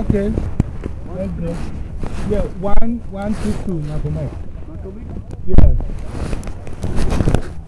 Okay. Let's go. Yeah, 1, 1, 2, 2, Nagomek. Yes.